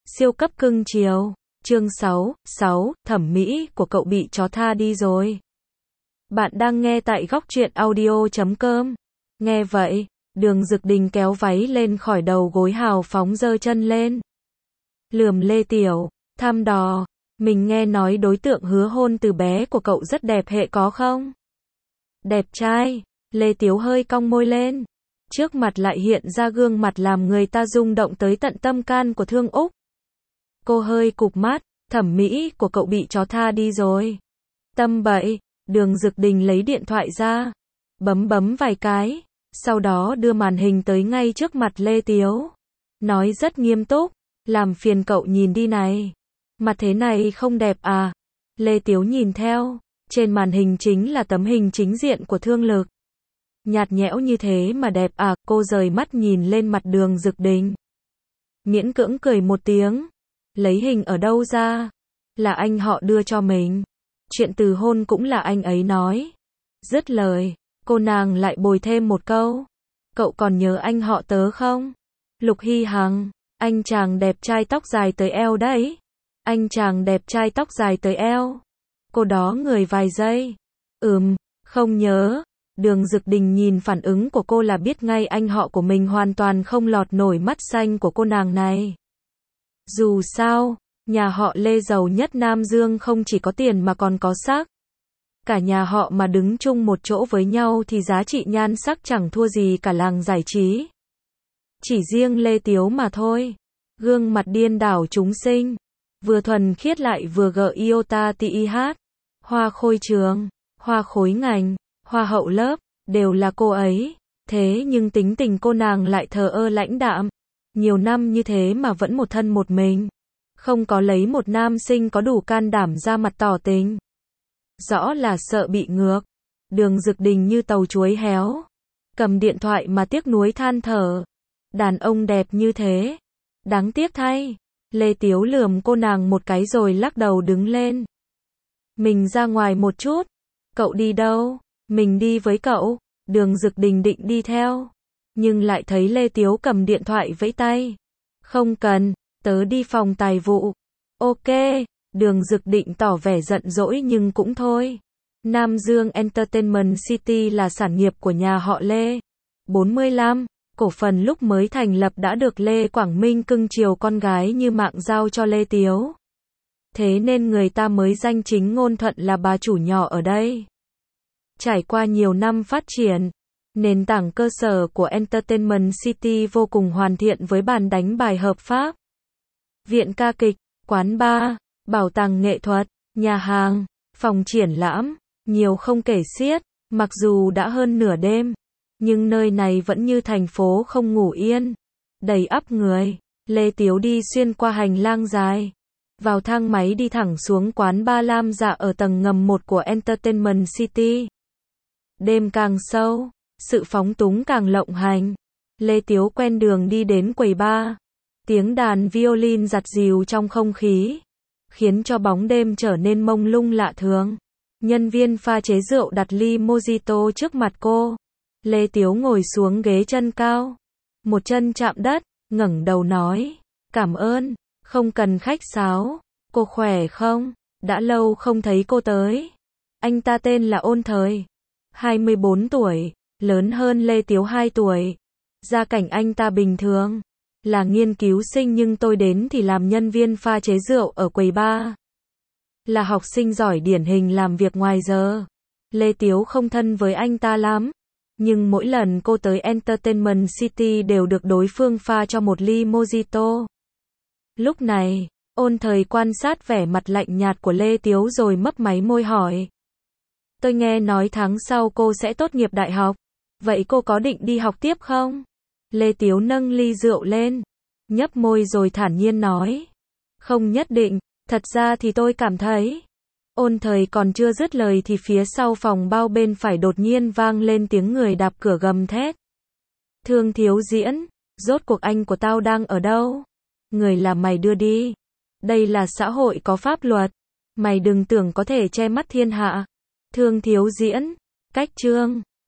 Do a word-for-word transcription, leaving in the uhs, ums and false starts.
Siêu cấp cưng chiều. Chương sáu, sáu, thẩm mỹ của cậu bị chó tha đi rồi. Bạn đang nghe tại góc truyện audio chấm com. Nghe vậy, Đường Dực Đình kéo váy lên khỏi đầu gối hào phóng giơ chân lên. Lườm Lê Tiểu, thăm dò, mình nghe nói đối tượng hứa hôn từ bé của cậu rất đẹp hệ có không? Đẹp trai, Lê Tiếu hơi cong môi lên. Trước mặt lại hiện ra gương mặt làm người ta rung động tới tận tâm can của Thương Úc. Cô hơi cụp mắt, thẩm mỹ của cậu bị chó tha đi rồi. Tâm bậy, Đường Dực Đình lấy điện thoại ra, bấm bấm vài cái, sau đó đưa màn hình tới ngay trước mặt Lê Tiếu. Nói rất nghiêm túc, làm phiền cậu nhìn đi này. Mặt thế này không đẹp à? Lê Tiếu nhìn theo, trên màn hình chính là tấm hình chính diện của Thương Lực. Nhạt nhẽo như thế mà đẹp à? Cô rời mắt nhìn lên mặt Đường Dực Đình. Miễn cưỡng cười một tiếng. Lấy hình ở đâu ra? Là anh họ đưa cho mình. Chuyện từ hôn cũng là anh ấy nói. Dứt lời, cô nàng lại bồi thêm một câu. Cậu còn nhớ anh họ tớ không? Lục Hy Hằng, anh chàng đẹp trai tóc dài tới eo đấy. Anh chàng đẹp trai tóc dài tới eo. Cô đó người vài giây. Ừm, không nhớ. Đường Dực Đình nhìn phản ứng của cô là biết ngay anh họ của mình hoàn toàn không lọt nổi mắt xanh của cô nàng này. Dù sao, nhà họ Lê giàu nhất Nam Dương không chỉ có tiền mà còn có sắc. Cả nhà họ mà đứng chung một chỗ với nhau thì giá trị nhan sắc chẳng thua gì cả làng giải trí. Chỉ riêng Lê Tiếu mà thôi. Gương mặt điên đảo chúng sinh. Vừa thuần khiết lại vừa gợi yêu ta tì i hát. Hoa khôi trường, hoa khối ngành, hoa hậu lớp, đều là cô ấy. Thế nhưng tính tình cô nàng lại thờ ơ lãnh đạm. Nhiều năm như thế mà vẫn một thân một mình. Không có lấy một nam sinh có đủ can đảm ra mặt tỏ tình. Rõ là sợ bị ngược. Đường Dực Đình như tàu chuối héo. Cầm điện thoại mà tiếc nuối than thở. Đàn ông đẹp như thế. Đáng tiếc thay. Lê Tiếu lườm cô nàng một cái rồi lắc đầu đứng lên. Mình ra ngoài một chút. Cậu đi đâu? Mình đi với cậu. Đường Dực Đình định đi theo. Nhưng lại thấy Lê Tiếu cầm điện thoại vẫy tay. Không cần, tớ đi phòng tài vụ. Ok, Đường Dực Định tỏ vẻ giận dỗi nhưng cũng thôi. Nam Dương Entertainment City là sản nghiệp của nhà họ Lê. bốn mươi lăm, cổ phần lúc mới thành lập đã được Lê Quảng Minh cưng chiều con gái như mạng giao cho Lê Tiếu. Thế nên người ta mới danh chính ngôn thuận là bà chủ nhỏ ở đây. Trải qua nhiều năm phát triển, nền tảng cơ sở của Entertainment City vô cùng hoàn thiện với bàn đánh bài hợp pháp. Viện ca kịch, quán bar, bảo tàng nghệ thuật, nhà hàng, phòng triển lãm, nhiều không kể xiết. Mặc dù đã hơn nửa đêm, nhưng nơi này vẫn như thành phố không ngủ yên. Đầy ắp người, Lê Tiếu đi xuyên qua hành lang dài. Vào thang máy đi thẳng xuống quán bar Lam Dạ ở tầng ngầm một của Entertainment City. Đêm càng sâu, sự phóng túng càng lộng hành. Lê Tiếu quen đường đi đến quầy bar. Tiếng đàn violin giặt dìu trong không khí, khiến cho bóng đêm trở nên mông lung lạ thường. Nhân viên pha chế rượu đặt ly mojito trước mặt cô. Lê Tiếu ngồi xuống ghế chân cao. Một chân chạm đất, ngẩng đầu nói. Cảm ơn, không cần khách sáo. Cô khỏe không? Đã lâu không thấy cô tới. Anh ta tên là Ôn Thời. hai mươi bốn tuổi. Lớn hơn Lê Tiếu hai tuổi. Gia cảnh anh ta bình thường. Là nghiên cứu sinh nhưng tôi đến thì làm nhân viên pha chế rượu ở quầy bar. Là học sinh giỏi điển hình làm việc ngoài giờ. Lê Tiếu không thân với anh ta lắm. Nhưng mỗi lần cô tới Entertainment City đều được đối phương pha cho một ly mojito. Lúc này, Ôn Thời quan sát vẻ mặt lạnh nhạt của Lê Tiếu rồi mấp máy môi hỏi. Tôi nghe nói tháng sau cô sẽ tốt nghiệp đại học. Vậy cô có định đi học tiếp không? Lê Tiếu nâng ly rượu lên, nhấp môi rồi thản nhiên nói. Không nhất định, thật ra thì tôi cảm thấy. Ôn Thời còn chưa dứt lời thì phía sau phòng bao bên phải đột nhiên vang lên tiếng người đạp cửa gầm thét. Thương Thiếu Diễn, rốt cuộc anh của tao đang ở đâu? Người là mày đưa đi. Đây là xã hội có pháp luật. Mày đừng tưởng có thể che mắt thiên hạ. Thương Thiếu Diễn, cách chương.